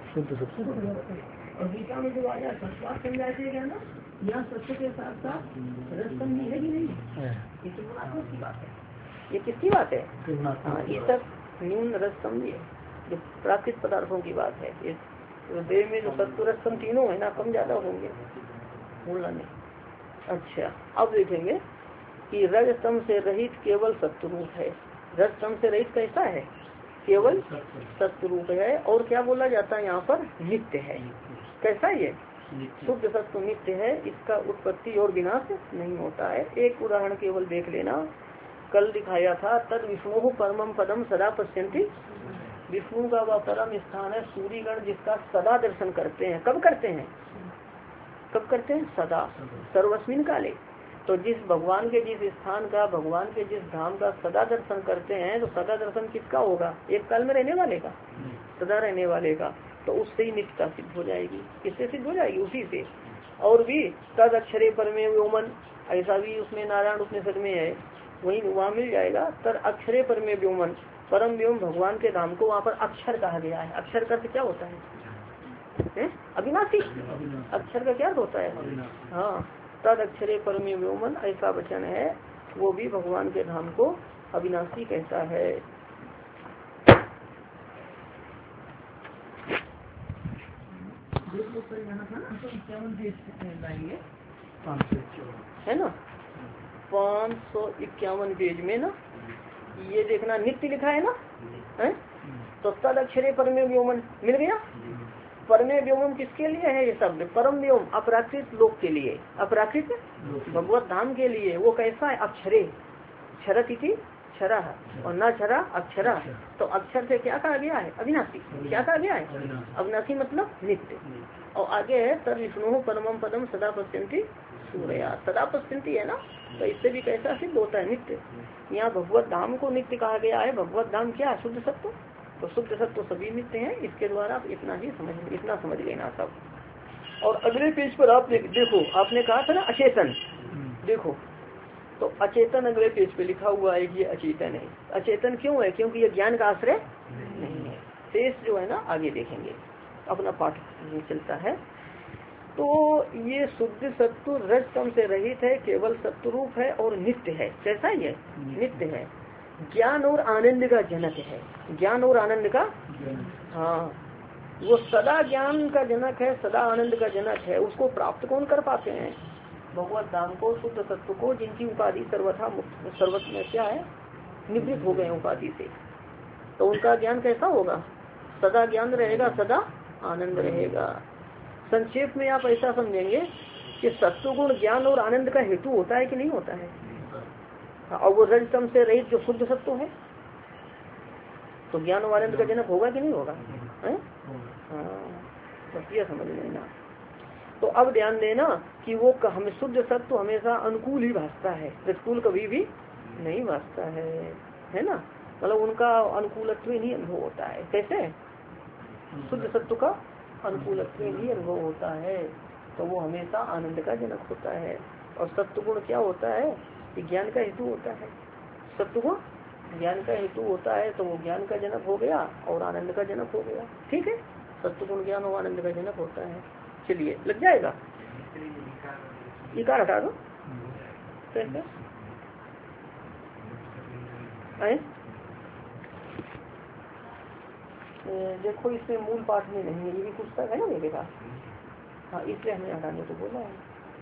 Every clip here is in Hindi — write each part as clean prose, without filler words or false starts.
शुद्ध सत्य। और गीता में जो आया सत्वाद समझाते हैं ना, यहाँ सत्य के साथ साथ रसम भी है कि नहीं, ये त्रिगुणात्मक की बात है। ये किसकी बात है? हाँ, ये सब न्यून रसम भी है, जो प्राकृतिक पदार्थों की बात है। इस देह में जो सत्व रसम तीनों है ना, कम ज्यादा होंगे, भूलना नहीं। अच्छा, अब देखेंगे कि रजतम से रहित केवल सत्वरूप है। रजतम से रहित कैसा है? केवल सत्वरूप है। और क्या बोला जाता है यहाँ पर? नित्य है। कैसा ये? शुद्ध सत्व नित्य है, इसका उत्पत्ति और विनाश नहीं होता है। एक उदाहरण केवल देख लेना, कल दिखाया था, तद विष्णु परमम पदम सदा पश्यन्ति। विष्णु का वह परम स्थान है सूर्यगण, जिसका सदा दर्शन करते हैं। कब करते हैं? कब करते हैं? सदा, सर्वस्मिन काले। तो जिस भगवान के जिस स्थान का, भगवान के जिस धाम का सदा दर्शन करते हैं, तो सदा दर्शन किसका होगा? एक काल में रहने वाले का, सदा रहने वाले का। तो उससे ही नित्यता सिद्ध हो जाएगी। किससे सिद्ध हो जाएगी? उसी से। और भी तद अक्षरे परमे व्योमन, ऐसा भी उसमें नारायण उपनिषद में है, वही वहाँ मिल जाएगा। तद अक्षरे परमे व्योमन, परम व्योम भगवान के धाम को वहाँ पर अक्षर कहा गया है। अक्षर का क्या होता है? अविनाशी। अक्षर का क्या होता है? हाँ, तद अक्षरे परमे व्योमन, ऐसा वचन है। वो भी भगवान के धाम को अविनाशी कहता है। है ना 551 पेज में ना, ये देखना नित्य लिखा है ना, है? तो तद अक्षरे परमे व्योमन मिल गया। परमे व्योम किसके लिए है? ये शब्द परम व्योम अपराकृत लोक के लिए, अपराकृत भगवत धाम के लिए। वो कैसा है? अक्षरे, क्षरत इति क्षरा और न क्षरा अक्षरा। तो अक्षर से क्या कहा गया है? अविनाशी। क्या कहा गया है? अविनाशी मतलब नित्य। और आगे है तद विष्णु परमम पदम सदा पश्यन्ति सूर्या, सदा पश्यन्ति है ना, तो इससे भी कैसा सिद्ध होता है? नित्य। यहाँ भगवत धाम को नित्य कहा गया है। भगवत धाम क्या है? शुद्ध सत्व। तो शुद्ध सत्व सभी नित्य हैं। इसके द्वारा आप इतना समझ लेना सब। और अगले पेज पर आप देखो, आपने कहा था ना अचेतन, देखो तो अचेतन अगले पेज पे लिखा हुआ है कि ये अचेतन है। अचेतन क्यों है? क्योंकि ये ज्ञान का आश्रय नहीं है। शेष जो है ना आगे देखेंगे, अपना पाठ चलता है। तो ये शुद्ध सत्व रजतम से रहित है, केवल सत्वरूप है और नित्य है। कैसा ये? नित्य है। ज्ञान और आनंद का जनक है। ज्ञान और आनंद का, हाँ, वो सदा ज्ञान का जनक है, सदा आनंद का जनक है। उसको प्राप्त कौन कर पाते हैं? भगवत धाम को, शुद्ध सत्व को, जिनकी उपाधि सर्वथा मुक्त, सर्वत में क्या है? निवृत्त हो गए उपाधि से। तो उनका ज्ञान कैसा होगा? सदा ज्ञान रहेगा, सदा आनंद रहेगा। संक्षेप में आप ऐसा समझेंगे कि सत्वगुण ज्ञान और आनंद का हेतु होता है कि नहीं होता है? और वो रजतम से रहित जो शुद्ध सत्व है, तो ज्ञान और आनंद का जनक होगा कि नहीं होगा? बस ये समझ लेना। तो अब ध्यान देना कि वो हमें शुद्ध सत्व हमेशा अनुकूल ही भासता है, प्रतिकूल कभी भी नहीं भासता है ना। मतलब उनका अनुकूलत्व ही अनुभव होता है। कैसे? शुद्ध सत्व का अनुकूलत्व ही अनुभव होता है, तो वो हमेशा आनंद का जनक होता है। और सत्वगुण क्या होता है? कि ज्ञान का हेतु होता है। सत्वगुण ज्ञान का हेतु होता है, तो वो ज्ञान का जनक हो गया और आनंद का जनक हो गया। ठीक है, सत्वगुण ज्ञान और आनंद का जनक होता है। चलिए, लग जाएगा। इकार हटा दो। देखो इसमें मूल पाठ में नहीं है, ये भी पुस्तक है ना मेरे पास, हाँ, इसलिए हमें हटाने को बोला है।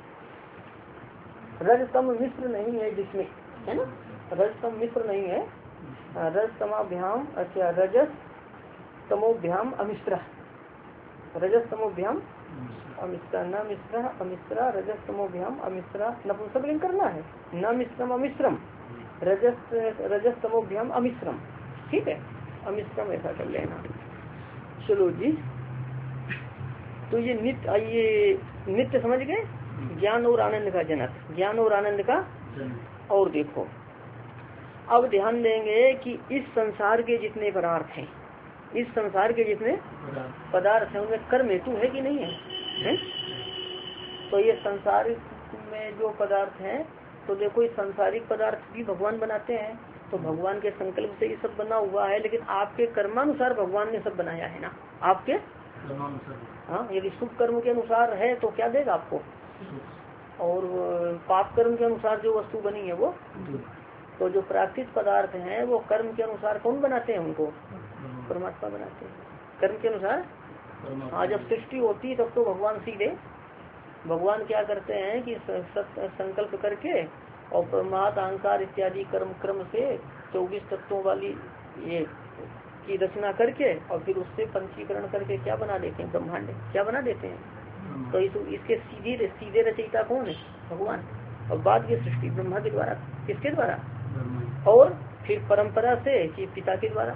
रजतम मिश्र नहीं है जिसमें, है ना, रजतम मिश्र नहीं है। रजतमाभ्याम, अच्छा, रजस तमोभ्याम अमिश्रा, रजस तमोभ्याम अमिश्रा, न मिश्रा अमिश्रा, रजस तमोभ्याम अमिश्रा, नपुंसकलिंग करना है। न मिश्रम अमिश्रम, रजस तमोभ्याम अमिश्रम। ठीक है, अमिश्रम ऐसा कर लेना। चलो जी, तो ये नित्य समझ गए। ज्ञान और आनंद का जनक, ज्ञान और आनंद का। और देखो अब ध्यान देंगे कि इस संसार के जितने पदार्थ हैं, इस संसार के जितने पदार्थ हैं, उनमें कर्म हेतु है कि नहीं है? तो ये संसार में जो पदार्थ हैं, तो देखो इस सांसारिक पदार्थ भी भगवान बनाते हैं, तो भगवान के संकल्प से ये सब बना हुआ है। लेकिन आपके कर्मानुसार भगवान ने सब बनाया है ना, आपके हाँ, यदि शुभ कर्म के अनुसार है तो क्या देगा आपको, और पाप कर्म के अनुसार जो वस्तु बनी है वो। तो जो प्राकृतिक पदार्थ हैं वो कर्म के अनुसार कौन बनाते हैं उनको, परमात्मा बनाते हैं कर्म के अनुसार। हाँ, जब सृष्टि होती है तब तो भगवान सीधे भगवान क्या करते हैं कि संकल्प करके और परमात्मा अहंकार इत्यादि क्रम से 24 तत्वों वाली ये की रचना करके और फिर उससे पंचीकरण करके क्या बना देते हैं, ब्रह्मांड क्या बना देते हैं। तो इसके सीधे रचयिता कौन है, भगवान। और बाद की सृष्टि ब्रह्मा के द्वारा, किसके द्वारा, और फिर परंपरा से कि पिता के द्वारा।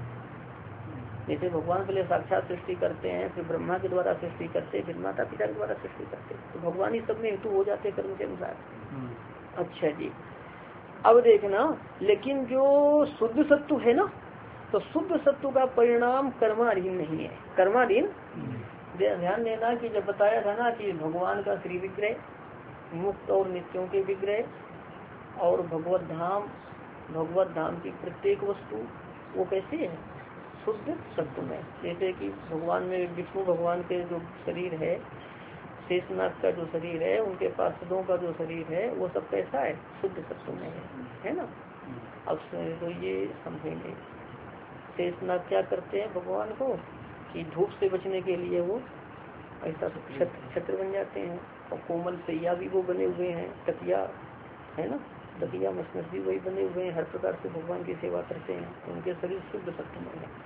जैसे भगवान पहले साक्षात सृष्टि करते हैं, फिर ब्रह्मा के द्वारा सृष्टि करते, फिर माता पिता के द्वारा सृष्टि करते, तो भगवान ही सब में हेतु हो जाते कर्म के अनुसार। अच्छा जी, अब देखना, लेकिन जो शुद्ध सत्व है ना, तो शुद्ध सत्व का परिणाम कर्माधीन नहीं है। कर्माधीन ध्यान देना कि जब बताया था ना कि भगवान का श्री विग्रह, मुक्त और नित्यों के विग्रह और भगवत धाम की प्रत्येक वस्तु वो कैसी है, शुद्ध सत्व में। जैसे कि भगवान में विष्णु भगवान के जो शरीर है, शेषनाग का जो शरीर है, उनके पार्षदों का जो शरीर है, वो सब कैसा है, शुद्ध सत्व में है ना। अब तो ये समझेंगे, शेषनाग क्या करते हैं भगवान को कि धूप से बचने के लिए वो ऐसा छत्र बन जाते हैं, और कोमल सैया भी वो बने हुए हैं, तकिया है ना, तकिया मसनद भी वही बने हुए हैं, हर प्रकार से भगवान की सेवा करते हैं, तो उनके शरीर शुद्ध सत्व में है।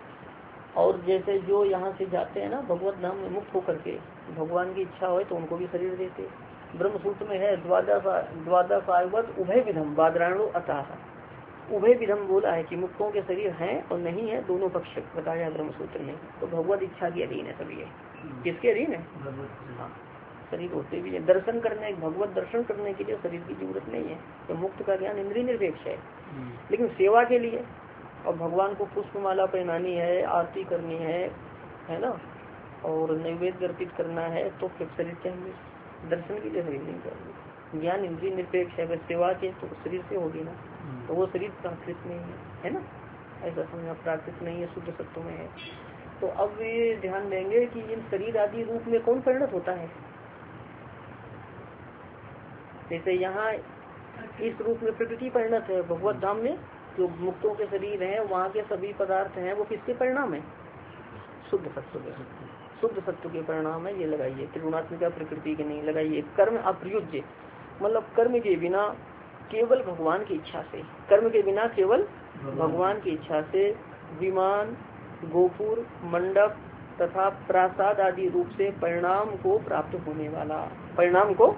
और जैसे जो यहाँ से जाते हैं ना भगवत धाम में मुक्त होकर के, भगवान की इच्छा हो तो उनको भी शरीर देते। ब्रह्म सूत्र में है द्वादश उभय विधम बादराणु अतः, उभय विधम बोला है कि मुक्तों के शरीर हैं और नहीं है, दोनों पक्ष बताया ब्रह्म सूत्र में। तो भगवत इच्छा के अधीन है सभी, किसके अधीन है, हाँ, शरीर होते भी है। दर्शन करने, भगवत दर्शन करने के लिए शरीर की जरूरत नहीं है, तो मुक्त का ज्ञान इंद्रिय निरपेक्ष है। लेकिन सेवा के लिए और भगवान को पुष्पमाला पहनानी है, आरती करनी है ना, और नैवेद्य अर्पित करना है, तो फिर शरीर चाहिए, दर्शन के लिए शरीर नहीं चाहिए। ज्ञान इंद्रिय निरपेक्ष है, अगर सेवा के तो शरीर से होगी ना, तो वो शरीर प्राकृत नहीं है ना, ऐसा समझना, प्राकृत नहीं है, शुद्ध सत्व में है। तो अब ये ध्यान देंगे कि इन शरीर आदि रूप में कौन परिणत होता है। जैसे यहाँ इस रूप में प्रकृति परिणत है, भगवत धाम में जो मुक्तों के शरीर हैं वहाँ के सभी पदार्थ हैं वो किसके परिणाम है, शुद्ध सत्व के, शुद्ध सत्व के परिणाम है। ये लगाइए, त्रिगुणात्मिका प्रकृति के नहीं लगाइए। कर्म अप्रयुज्य, मतलब कर्म के बिना केवल भगवान की इच्छा से, कर्म के बिना केवल भगवान की इच्छा से विमान, गोपुर, मंडप तथा प्रासाद आदि रूप से परिणाम को प्राप्त होने वाला, परिणाम को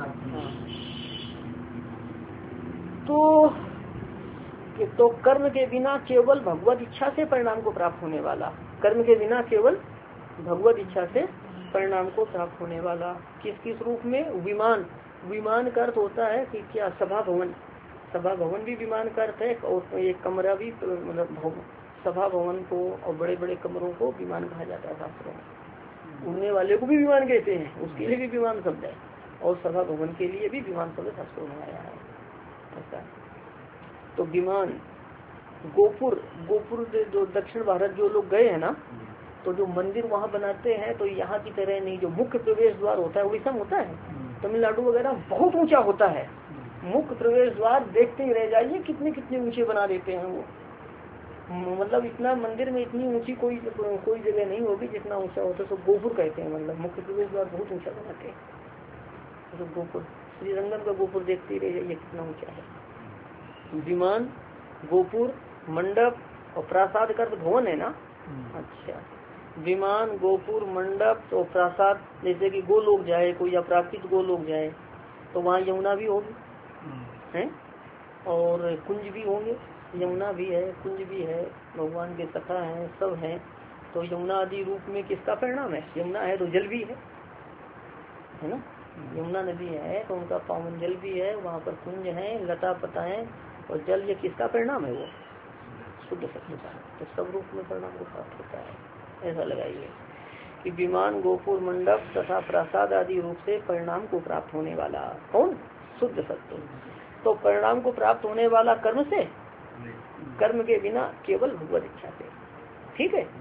तो कर्म के बिना केवल भगवत इच्छा से परिणाम को प्राप्त होने वाला, कर्म के बिना केवल भगवत इच्छा से परिणाम को प्राप्त होने वाला। किस किस रूप में, विमान, विमान का अर्थ होता है कि क्या, सभा भवन, सभा भवन भी विमान का अर्थ है, और एक कमरा भी, मतलब सभा भवन को और बड़े बड़े कमरों को विमान कहा जाता है शास्त्रों में। उड़ने वाले को भी विमान कहते हैं, उसके लिए भी विमान शब्द है, और सभा भवन के लिए भी विमान शब्द शास्त्रों में आया है ऐसा। तो विमान, गोपुर, गोपुर जो दक्षिण भारत जो लोग गए हैं ना, तो जो मंदिर वहाँ बनाते हैं तो यहाँ की तरह नहीं, जो मुख्य प्रवेश द्वार होता है उड़ीसा में होता है, तमिलनाडु वगैरह बहुत ऊंचा होता है, मुख्य प्रवेश द्वार देखते ही रह जाइए कितने कितने ऊंचे बना देते हैं वो। मतलब इतना मंदिर में इतनी ऊंची कोई जगह नहीं होगी जितना ऊंचा होता है, तो गोपुर कहते हैं, मतलब मुख्य प्रवेश द्वार बहुत ऊंचा बनाते हैं। तो गोपुर, श्रीरंगम का गोपुर देखते ही रह जाइए कितना ऊंचा है। विमान, गोपुर, मंडप और प्रासाद का भवन है ना। अच्छा, विमान, गोपुर, मंडप तो प्रासाद, जैसे कि गोलोक जाए कोई, अपराकृत गोलोक जाए तो वहाँ यमुना भी होगी है, और कुंज भी होंगे, यमुना भी है, कुंज भी है, भगवान के सखा हैं, सब हैं। तो यमुना आदि रूप में किसका परिणाम है, यमुना है तो जल भी है ना, यमुना नदी है तो उनका पावन जल भी है, वहाँ पर कुंज है, लता पता है और जल, ये किसका परिणाम है, वो शुद्ध सत्व का। तो सब रूप में परिणाम को प्राप्त होता है, ऐसा लगाइए कि विमान, गोपुर, मंडप तथा प्रासाद आदि रूप से परिणाम को प्राप्त होने वाला कौन, शुद्ध सत्व। तो परिणाम को प्राप्त होने वाला कर्म से, कर्म के बिना केवल भगवत इच्छा से, ठीक है।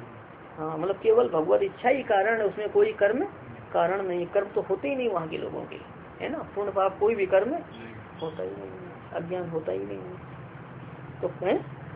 हाँ मतलब केवल भगवत इच्छा ही कारण है, उसमें कोई कर्म कारण नहीं, कर्म तो होते ही नहीं वहाँ के लोगों के, है ना। पूर्ण पाप कोई भी कर्म होता ही नहीं, अज्ञान होता ही नहीं। तो है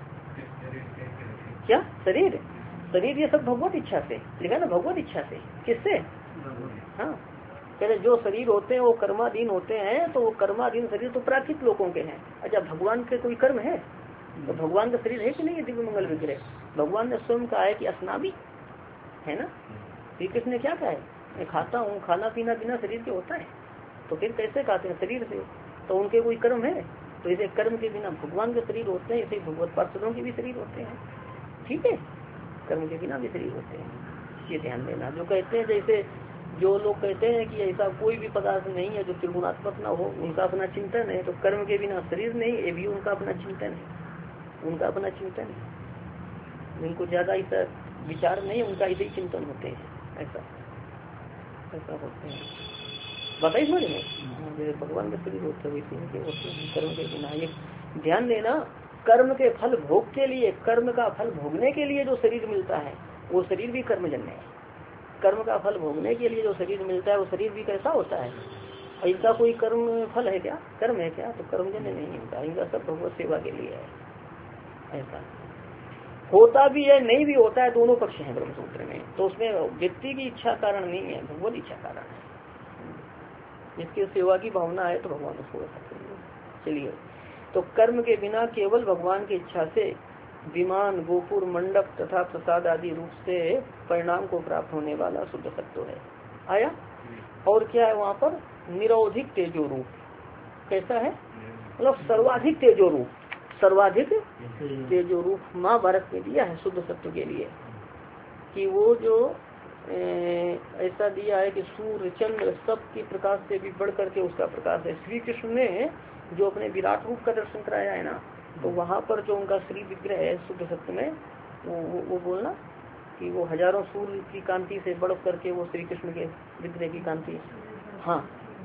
क्या शरीर, शरीर ये सब भगवत इच्छा से लिखा ना, भगवत इच्छा से। किससे? हाँ पहले जो शरीर होते हैं वो कर्माधीन होते हैं, तो वो कर्माधीन शरीर तो प्राकृत लोगों के हैं। अच्छा भगवान के कोई कर्म है तो भगवान का शरीर है कि नहीं है दिव्य मंगल विग्रह? भगवान ने स्वयं कहा है कि अस्नाबी, है ना। श्री कृष्ण ने क्या कहा है, मैं खाता हूँ, खाना पीना बिना शरीर के होता है, तो फिर कैसे खाते हैं? शरीर से। तो उनके कोई कर्म है? तो इसे कर्म के बिना भगवान के शरीर होते हैं, इसे भगवत पार्षदों के भी शरीर होते हैं, ठीक है, कर्म के बिना भी शरीर होते हैं। ये ध्यान देना। जो कहते हैं जैसे जो लोग कहते हैं कि ऐसा कोई भी पदार्थ नहीं है जो त्रिगुणात्मक न हो, उनका अपना चिंतन है, तो कर्म के बिना शरीर नहीं, ये भी उनका अपना चिंतन है, उनका अपना चिंतन है। उनको ज्यादा ऐसा विचार नहीं, उनका ऐसे ही चिंतन होते हैं, ऐसा ऐसा होते हैं। बताइए समझ में, जैसे भगवान के शरीर होते हैं वैसे इनके होते हैं कर्म के बिना। ये ध्यान देना, कर्म के फल भोग के लिए, कर्म का फल भोगने के लिए जो शरीर मिलता है वो शरीर भी कर्मजन्य है। कर्म का फल भोगने के लिए जो शरीर मिलता है वो शरीर भी कैसा होता है? इनका कोई कर्म फल है क्या, कर्म है क्या? तो कर्मजन्य नहीं इनका, इनका सब भगवत सेवा के लिए है। ऐसा होता भी है नहीं भी होता है, दोनों पक्ष हैं ब्रह्मसूत्र में। तो उसमें व्यक्ति की इच्छा कारण नहीं है, भगवत इच्छा कारण है। जिसकी सेवा की भावना है तो भगवान उसको सकते हैं। चलिए, तो कर्म के बिना केवल भगवान की इच्छा से विमान, गोपुर, मंडप तथा प्रसाद आदि रूप से परिणाम को प्राप्त होने वाला शुद्ध सत्व है। आया। और क्या है वहाँ पर? निरवधिक तेजो रूप। कैसा है? मतलब सर्वाधिक तेजो रूप, सर्वाधिक तेजो रूप महाभारत में दिया है शुद्ध सत्व के लिए, कि वो जो ऐसा दिया है कि सूर्य चंद्र सब की प्रकाश से भी बढ़ करके उसका प्रकाश है। श्री कृष्ण ने जो अपने विराट रूप का दर्शन कराया है ना, तो वहाँ पर जो उनका श्री विग्रह है शुद्ध सत्य में, वो बोलना कि वो हजारों सूर्य की कांति से बढ़ करके वो श्री कृष्ण के विग्रह की कांति। हाँ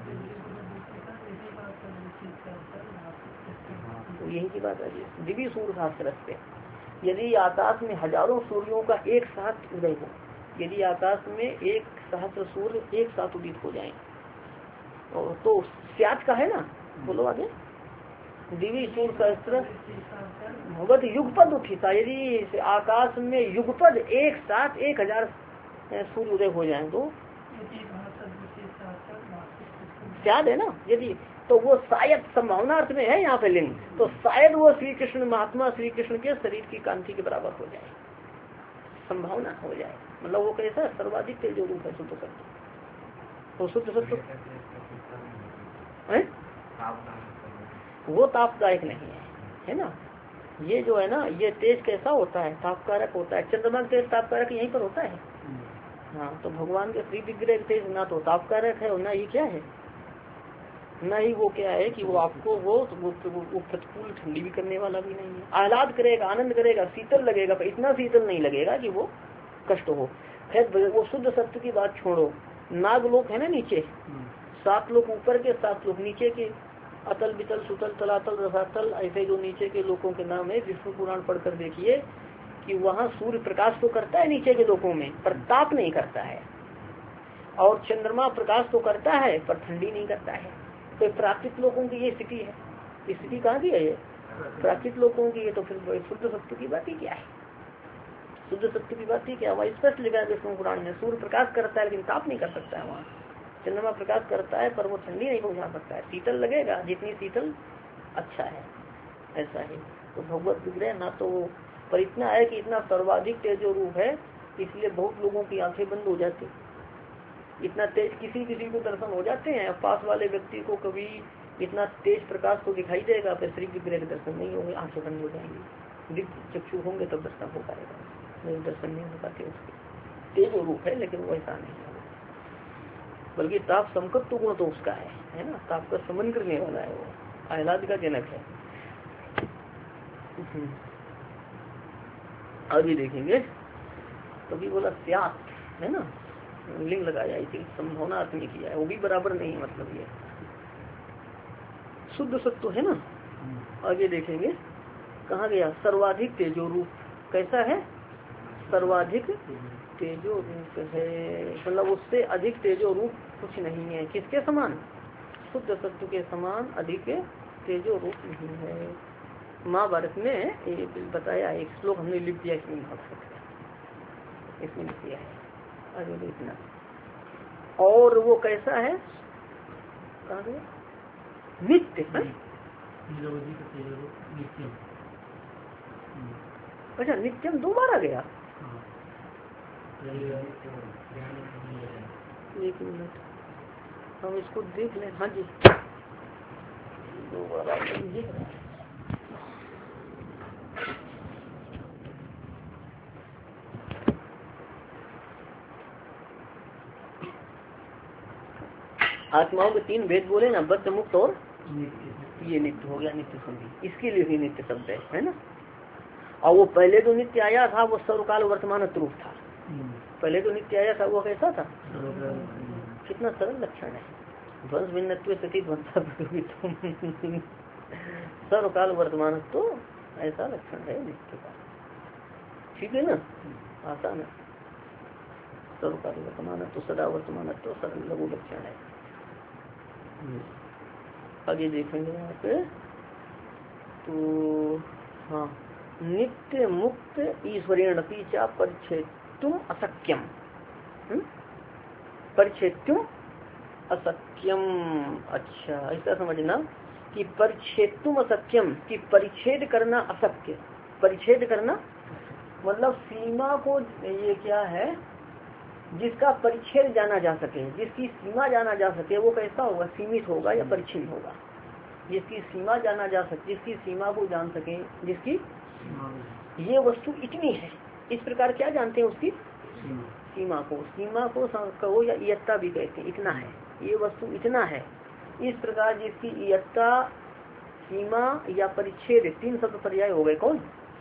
तो यही की बात है। दिव्य सूर्य शास्त्र से यदि आकाश में हजारों सूर्यों का एक साथ उदय हो, यदि आकाश में एक सहस्र सूर्य एक साथ उदित हो जाए तो स्यात का है ना, बोलो आगे। दिव्य सूर्य सहस्त्र भगवत युगपद उठिता, यदि आकाश में युगपद एक साथ 1000 सूर्य उदय हो जाए तो स्याद है ना। यदि तो वो शायद संभावना अर्थ में है यहाँ पे लिंग, तो शायद वो श्री कृष्ण महात्मा श्री कृष्ण के शरीर की कांति के बराबर हो जाए, संभावना हो जाए। मतलब वो कैसा सर्वाधिक तेजो रूप है शुद्ध सत्व। तो शुद्ध सत्व वो तापदायक नहीं है, है ना। ये जो है ना, ये तेज कैसा होता है? तापकारक होता है। चंद्रमा तेज तापकारक यहीं पर होता है। हाँ तो भगवान के श्री विग्रह तेज ना तो तापकारक है और ना ही क्या है, न ही वो क्या है कि वो आपको वो प्रतिकूल ठंडी भी करने वाला भी नहीं है। आह्लाद करेगा, आनंद करेगा, शीतल लगेगा, पर इतना शीतल नहीं लगेगा कि वो कष्ट हो। खैर वो शुद्ध सत्य की बात छोड़ो, नागलोक है ना नीचे, 7 लोक ऊपर के 7 लोक नीचे के, अतल बितल सुतल तलातल रसातल, ऐसे जो नीचे के लोकों के नाम है। विष्णु पुराण पढ़कर देखिए कि वहाँ सूर्य प्रकाश तो करता है नीचे के लोकों में, पर ताप नहीं करता है, और चंद्रमा प्रकाश तो करता है पर ठंडी नहीं करता है। तो प्राकृत लोगों की ये स्थिति है। स्थिति कहाँ की है ये? प्राकृत लोगों की है। तो फिर शुद्ध सत्य की बात ही क्या है? शुद्ध सत्य की बात ही क्या? वहाँ स्पष्ट लिखा है विष्णु पुराण में, सूर्य प्रकाश करता है लेकिन ताप नहीं कर सकता है। वहाँ चंद्रमा प्रकाश करता है पर वो ठंडी नहीं पहुँचा सकता है, शीतल लगेगा, जितनी शीतल अच्छा है, ऐसा है। तो भगवत विग्रह ना तो, पर इतना है कि इतना सर्वाधिक तेजो रूप है, इसलिए बहुत लोगों की आंखें बंद हो जाती। इतना तेज किसी किसी को दर्शन हो जाते हैं, पास वाले व्यक्ति को कभी इतना तेज प्रकाश तो दिखाई देगा, फिर श्री विग्रह के दर्शन नहीं होंगे, आंखें बंद हो जाएंगी। दिव्य चक्षु होंगे तब दर्शन हो पाएगा, नहीं दर्शन नहीं हो पाते। उसके तेज रूप है लेकिन वो ऐसा नहीं है, बल्कि ताप संकट गुण तो उसका है ना, ताप का समन करने वाला है, वो आह्लाद का जनक है। आगे देखेंगे तो भी बोला स्यात है ना, लिंग लगाया इसी संभावना अर्थ में किया है, वो भी बराबर नहीं है। मतलब ये शुद्ध सत्व है ना। आगे देखेंगे कहाँ गया, सर्वाधिक तेजो रूप कैसा है? सर्वाधिक तेजो रूप है, मतलब उससे अधिक तेजो रूप कुछ नहीं है। किसके समान? शुद्ध सत्व के समान अधिक तेजो रूप नहीं है। महाभारत में ये बताया, एक श्लोक हमने लिख दिया इसमें, इसमें लिख दिया है आगे देखना। और वो कैसा है, कहा गया? नित्य है। अच्छा, नित्यम दो बार आ गया। एक मिनट हम इसको देख लें। हाँ जी, दो बार आ गया। आत्माओं के तीन भेद बोले ना, बद्ध, मुक्त और ये नित्य हो गया, नित्य संधि, इसके लिए ही नित्य शब्द है ना। और वो पहले तो नित्य आया था, वो सर्वकाल वर्तमान रूप था। पहले तो नित्य आया था, वो कैसा था? कितना सरल लक्षण है। ध्वंस भिन्नत्व स्थिति ध्वंसा सर्वकाल वर्तमान, तो ऐसा लक्षण है नित्य का। ठीक है ना, आसान है। सर्वकाल वर्तमान तो सदा वर्तमान तो सरल लघु लक्षण है। आगे देखेंगे यहाँ पे तो, हाँ, नित्य मुक्त ईश्वरेण पीछा परिच्छेदुम अशक्यम, परिच्छेदुम अशक्यम। अच्छा, ऐसा समझना कि परिच्छेदुम अशक्यम, कि परिच्छेद करना अशक्य। परिच्छेद करना मतलब सीमा को, ये क्या है, जिसका परिच्छेद जाना जा सके, जिसकी सीमा जाना जा सके, वो कैसा होगा? सीमित होगा या परिच्छिन्न होगा। जिसकी सीमा जाना जा सके, जिसकी सीमा को जान सके, जिसकी ये वस्तु इतनी है, इस प्रकार क्या जानते हैं उसकी सीमा को। सीमा को कहो या इयत्ता भी कहते हैं, इतना है, ये वस्तु इतना है, इस प्रकार जिसकी इयत्ता, सीमा या परिच्छेद, तीन शब्द पर्याय हो गए। कौन?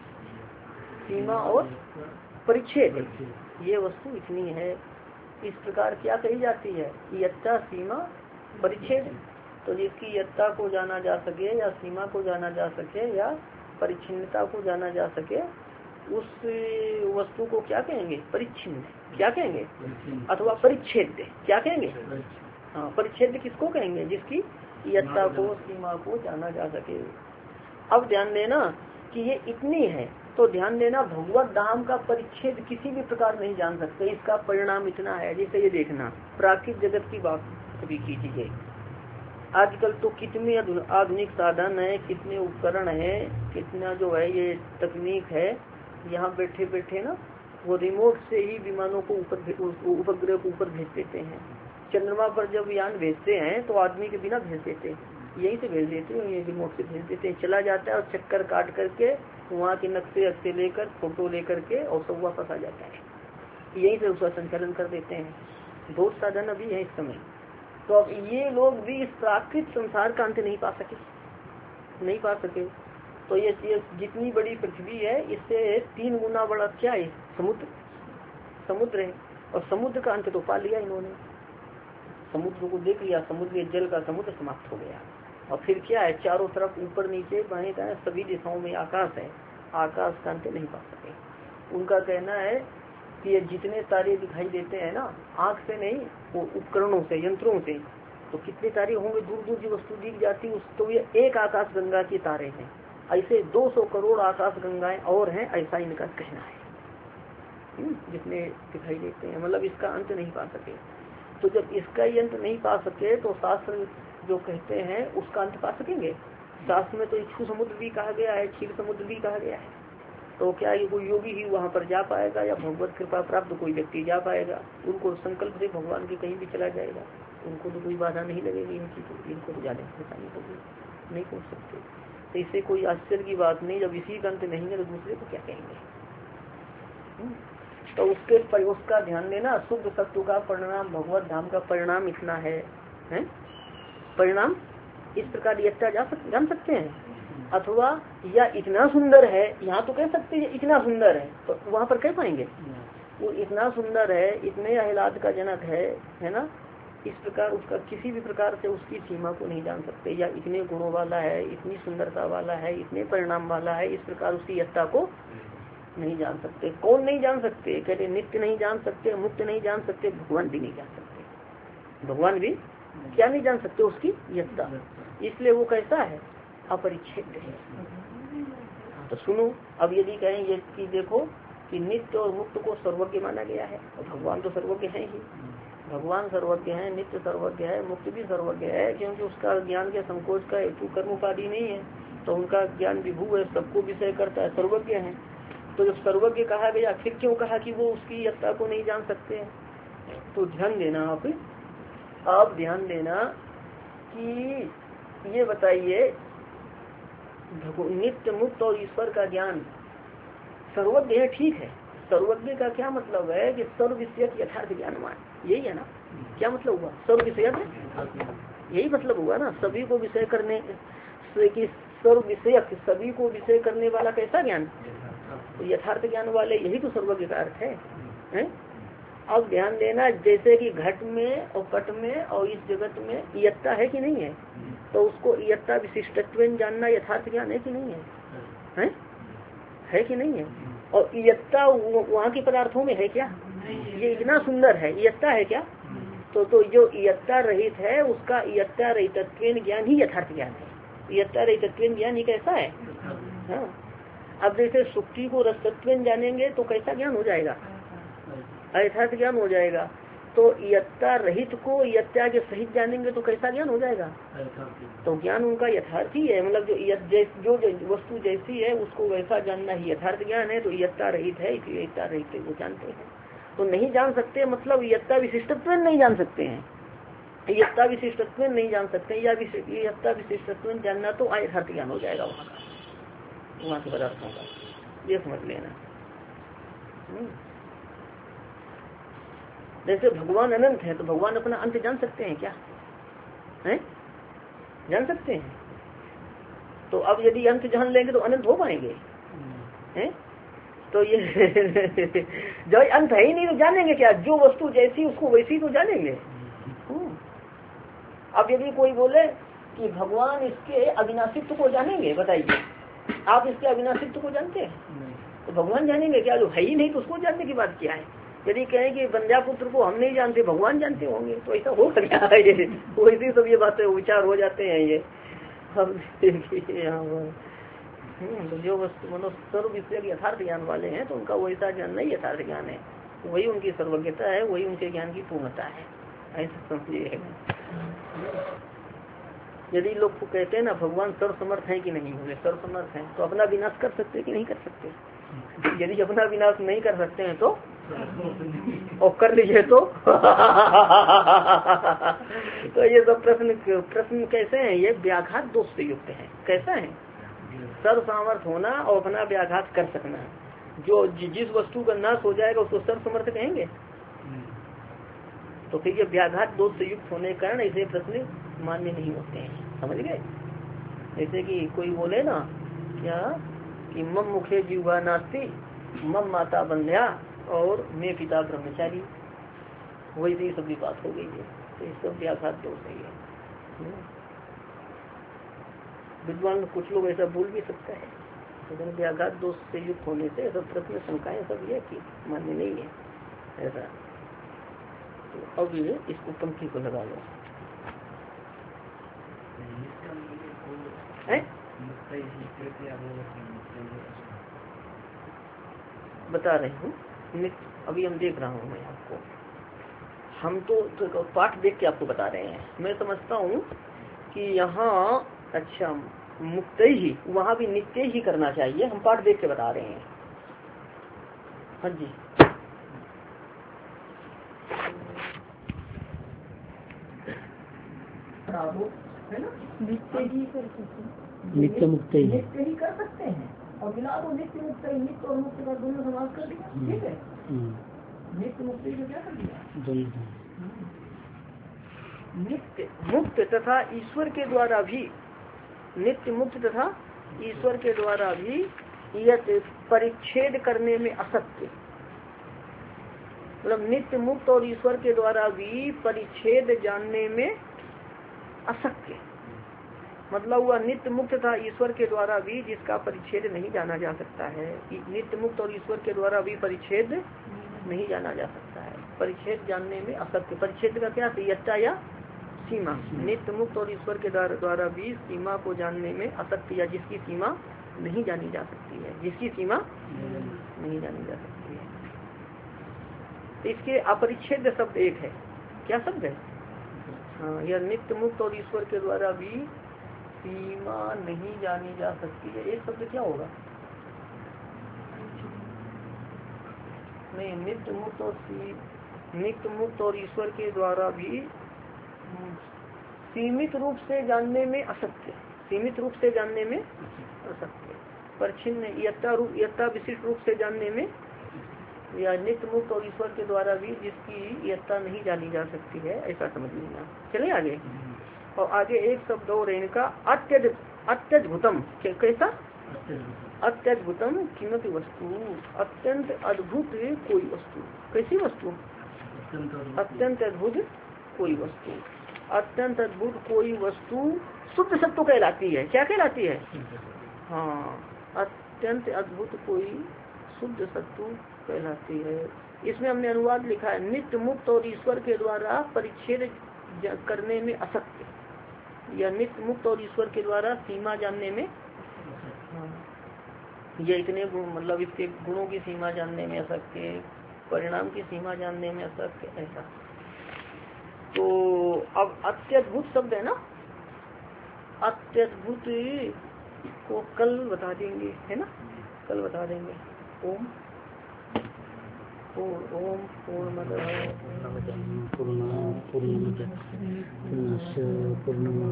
सीमा और परिच्छेद। ये वस्तु इतनी है, इस प्रकार क्या कही जाती है? इयत्ता, सीमा, परिच्छेद। तो जिसकी इयत्ता को जाना जा सके या सीमा को जाना जा सके या परिच्छिन्नता को जाना जा सके, उस वस्तु को क्या कहेंगे? परिच्छिन्न। क्या कहेंगे? अथवा परिच्छेद। क्या कहेंगे? हाँ, परिच्छेद किसको कहेंगे? जिसकी इयत्ता को, सीमा को जाना जा सके। अब ध्यान देना कि ये इतनी है, तो ध्यान देना भगवत धाम का परिच्छेद किसी भी प्रकार नहीं जान सकते, इसका परिणाम इतना है। जैसे ये देखना, प्राकृतिक जगत की बात कभी कीजिए। आजकल तो कितने आधुनिक साधन है, कितने उपकरण है, कितना जो है ये तकनीक है। यहाँ बैठे बैठे ना वो रिमोट से ही विमानों को उपग्रह को ऊपर भेज देते हैं। चंद्रमा पर जब यान भेजते हैं तो आदमी के बिना भेज देते हैं, यही से भेज देते हैं, ये रिमोट से भेज देते हैं, चला जाता है और चक्कर काट करके वहाँ के नक्शे अक्से लेकर, फोटो लेकर के और सब वापस आ जाता है। यही से उसका संचालन कर देते हैं। बहुत साधन अभी है इस समय। तो अब ये लोग भी इस प्राकृतिक संसार का अंत नहीं पा सके। तो ये जितनी बड़ी पृथ्वी है, इससे 3 गुना बड़ा क्या है? समुद्र है। और समुद्र का अंत तो पा लिया इन्होंने, समुद्र को देख लिया, समुद्र जल का समुद्र समाप्त हो गया। और फिर क्या है? चारों तरफ ऊपर नीचे बाएं दाएं सभी दिशाओं में आकाश है, आकाश का अंत नहीं पा सके। उनका कहना है कि ये जितने तारे दिखाई देते हैं ना, आंख से नहीं, वो उपकरणों से, यंत्रों से, तो कितने तारे होंगे, दूर दूर की वस्तु दिख जाती है। तो ये एक आकाश गंगा के तारे हैं, ऐसे 200 करोड़ आकाश गंगाएं और हैं, ऐसा इनका कहना है। जितने दिखाई देते हैं, मतलब इसका अंत नहीं पा सके। तो जब इसका ही अंत नहीं पा सके तो शास्त्र जो कहते हैं उसका अंत पा सकेंगे? शास्त्र में तो इच्छू समुद्र भी कहा गया है, क्षीर समुद्र भी कहा गया है। तो क्या ये कोई योगी ही वहाँ पर जा पाएगा या भगवत कृपा प्राप्त कोई व्यक्ति जा पाएगा? उनको संकल्प से भगवान के कहीं भी चला जाएगा, उनको तो कोई बाधा नहीं लगेगी इनको तो जाने परेशानी होगी, नहीं पहुँच सकते। तो इससे कोई आश्चर्य की बात नहीं, जब इसी का अंत नहीं है तो दूसरे को क्या कहेंगे? तो उसका ध्यान देना। शुद्ध सत्व का परिणाम, भगवत धाम का परिणाम इतना है, परिणाम इस प्रकार जान सकते हैं। अथवा या इतना सुंदर है, यहाँ तो कह सकते हैं इतना सुंदर है, तो वहाँ पर कह पाएंगे वो इतना सुंदर है, इतने आह्लाद का जनक है ना। इस प्रकार उसका किसी भी प्रकार से उसकी सीमा को नहीं जान सकते। या इतने गुणों वाला है, इतनी सुंदरता वाला है, इतने परिणाम वाला है, इस प्रकार उसकी यत्ता को नहीं जान सकते। कौन नहीं जान सकते? कहते नित्य नहीं जान सकते, मुक्त नहीं जान सकते, भगवान भी नहीं जान सकते। भगवान भी क्या नहीं जान सकते? उसकी यत्ता। इसलिए वो कैसा है? अपरिच्छेद है। तो सुनो, अब यदि कहें ये कि देखो कि नित्य और मुक्त को सर्वज्ञ माना गया है, और भगवान तो सर्वज्ञ है ही। भगवान सर्वज्ञ है, नित्य सर्वज्ञ है, मुक्त भी सर्वज्ञ है, क्योंकि उसका ज्ञान के संकोच का हेतु कर्म उपाधि नहीं है, तो उनका ज्ञान विभू है, सबको विषय करता है, सर्वज्ञ है। तो जब सर्वज्ञ कहा गया, फिर क्यों कहा कि वो उसकी यत्ता को नहीं जान सकते हैं? तो ध्यान देना आप ध्यान देना कि ये बताइए, नित्य मुक्त और ईश्वर का ज्ञान सर्वज्ञ है, ठीक है। सर्वज्ञ का क्या मतलब है? कि सर्व विषयक यथार्थ ज्ञानवान, यही है ना? क्या मतलब हुआ? सर्व विषयक, यही मतलब हुआ ना, सभी को विषय करने की, सर्व विषयक, सभी को विषय करने वाला कैसा ज्ञान? तो यथार्थ ज्ञान वाले, यही तो सर्वज्ञ का अर्थ है? अब ध्यान देना, जैसे कि घट में और पट में और इस जगत में इयत्ता है कि नहीं है, तो उसको इयत्ता विशिष्टत्व जानना यथार्थ ज्ञान है कि नहीं है? है कि नहीं है? और इयत्ता वहाँ के पदार्थों में है क्या? ये इतना सुंदर है, इयत्ता है क्या? तो जो इयत्ता रहित है उसका इयत्ता रहितत्व ज्ञान ही यथार्थ ज्ञान है। इयत्ता रहितत्व ज्ञान ही कैसा है? हाँ। अब जैसे सुक्ति को रसतत्व जानेंगे तो कैसा ज्ञान हो जाएगा? यथार्थ ज्ञान हो जाएगा। तो इयत्ता रहित को इयत्ता के सहित जानेंगे तो कैसा ज्ञान हो जाएगा? तो ज्ञान उनका यथार्थ ही है, मतलब जो वस्तु जैसी है उसको वैसा जानना ही यथार्थ ज्ञान है। तो इयत्ता रहित है, इसलिए इयत्ता रहित वो जानते हैं। तो नहीं जान सकते मतलब इयत्ता विशिष्टत्व नहीं जान सकते हैं, इयत्ता विशिष्टत्व नहीं जान सकते, या इयत्ता विशिष्टत्व जानना तो यथार्थ ज्ञान हो जाएगा वहाँ के पदार्थों का, ये समझ लेना। जैसे भगवान अनंत है, तो भगवान अपना अंत जान सकते हैं क्या? हैं? जान सकते हैं? तो अब यदि अंत जान लेंगे तो अनंत हो पाएंगे? हैं? तो ये जो अंत है ही नहीं तो जानेंगे क्या? जो वस्तु जैसी उसको वैसी तो जानेंगे। अब यदि कोई बोले कि भगवान इसके अविनाशित्व को जानेंगे, बताइए आप इसके अविनाशित्व को जानते हैं? तो भगवान जानेंगे क्या? जो है ही नहीं तो उसको जानने की बात क्या है? यदि कहें कि बंध्या पुत्र को हम नहीं जानते, भगवान जानते होंगे, तो ऐसा हो सकता है? ये वैसे सब ये बातें विचार हो जाते हैं ये। हम देखिए यहाँ तो जो वस्तु मनुष्य सर्व विषय यथार्थ ज्ञान वाले हैं तो उनका वैसा ज्ञान नहीं यथार्थ ज्ञान है, वही उनकी सर्वज्ञता है, वही उनके ज्ञान की पूर्णता है, ऐसा समझिएगा। यदि लोग कहते हैं ना भगवान सर्व समर्थ है कि नहीं, बोले सर्व समर्थ है, तो अपना विनाश कर सकते कि नहीं कर सकते? यदि अपना विनाश नहीं कर सकते हैं तो और कर लीजिए तो तो ये सब प्रश्न कैसे हैं? ये व्याघात दोष से युक्त है। कैसा है? सर्व सामर्थ होना और अपना व्याघात कर सकना। जो जिस वस्तु का नाश हो जाएगा उसको सर्व समर्थ कहेंगे? तो फिर ये व्याघात दोष से युक्त होने के कारण ऐसे प्रश्न मान्य नहीं होते हैं, समझ गए? जैसे कि कोई बोले ना क्या कि मम मुखे जीवा नास्ति, मम माता बंध्या और मैं पिता ब्रह्मचारी, वैसे ही सब बात हो गई है। तो ये सब व्याघात दोष है। विद्वान कुछ लोग ऐसा बोल भी सकता है, लेकिन व्याघात दोष से युक्त होने से सब प्रश्न शंकाएं सब ये कि मान्य नहीं है ऐसा। तो अब ये इसको पंक्ति को लगा लो। बता रही हूँ, अभी हम देख रहा हूँ मैं आपको, हम तो पाठ देख के आपको बता रहे हैं। मैं समझता हूँ कि यहाँ अच्छा मुक्त ही, वहाँ भी नित्य ही करना चाहिए, हम पाठ देख के बता रहे हैं। हाँ जी, है ना? नित्य ही कर सकते हैं, नित्य मुक्त ही कर सकते हैं, और बिना तो नित्य मुक्त, नित्य और मुक्त का दोनों समाज कर दिया, ठीक है? नित्य मुक्त को क्या कर दिया? नित्य मुक्त तथा ईश्वर के द्वारा भी, नित्य मुक्त तथा ईश्वर के द्वारा भी यह परिच्छेद करने में असत्य, मतलब नित्य मुक्त और ईश्वर के द्वारा भी परिच्छेद जानने में असत्य, मतलब हुआ नित्य मुक्त था ईश्वर के द्वारा भी जिसका परिच्छेद नहीं जाना जा सकता है। नित्य मुक्त और ईश्वर के द्वारा भी परिच्छेद नहीं जाना जा सकता है। परिच्छेद जानने में असत्य, परिच्छेद का क्या यत्ता या सीमा। नित्य मुक्त और ईश्वर के द्वारा भी सीमा को जानने में असत्य या जिसकी सीमा नहीं जानी जा सकती है, जिसकी सीमा नहीं जानी जा सकती है। इसके अपरिच्छेद शब्द एक है, क्या शब्द है? हाँ, यह नित्य मुक्त और ईश्वर के द्वारा भी सीमा नहीं जानी जा सकती है। एक शब्द क्या होगा? नहीं, नित्य मुक्त और ईश्वर के द्वारा भी सीमित रूप से जानने में असत्य, सीमित रूप से जानने में असत्य, परिच्छिन्न यत्ता विशिष्ट रूप से जानने में, या नित्य मुक्त और ईश्वर के द्वारा भी जिसकी यत्ता नहीं जानी जा सकती है, ऐसा समझ लेना। चले आगे। और आगे एक शब्द और इनका अत्यद्भुतम। कैसा? अत्यद्भुतम कीमती वस्तु, अत्यंत अद्भुत कोई वस्तु। कैसी वस्तु? अत्यंत अद्भुत कोई वस्तु। अत्यंत अद्भुत कोई वस्तु शुद्ध सत्व कहलाती है। क्या कहलाती है? हाँ, अत्यंत अद्भुत कोई शुद्ध सत्व कहलाती है। इसमें हमने अनुवाद लिखा है नित्य मुक्त और ईश्वर के द्वारा परिच्छेद करने में असत्य, या नित्य मुक्त और ईश्वर के द्वारा सीमा जानने में, ये इतने गुण, मतलब इसके गुणों की सीमा जानने में असत्य, परिणाम की सीमा जानने में असत्य, ऐसा। तो अब अत्यद्भुत शब्द है ना, अत्यद्भुत को कल बता देंगे, है ना, कल बता देंगे। ओम पूर्णमदः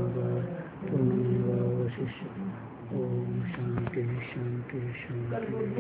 पूर्णमादाय पूर्णमेवावशिष्यते। ओम शांति शांति शांति।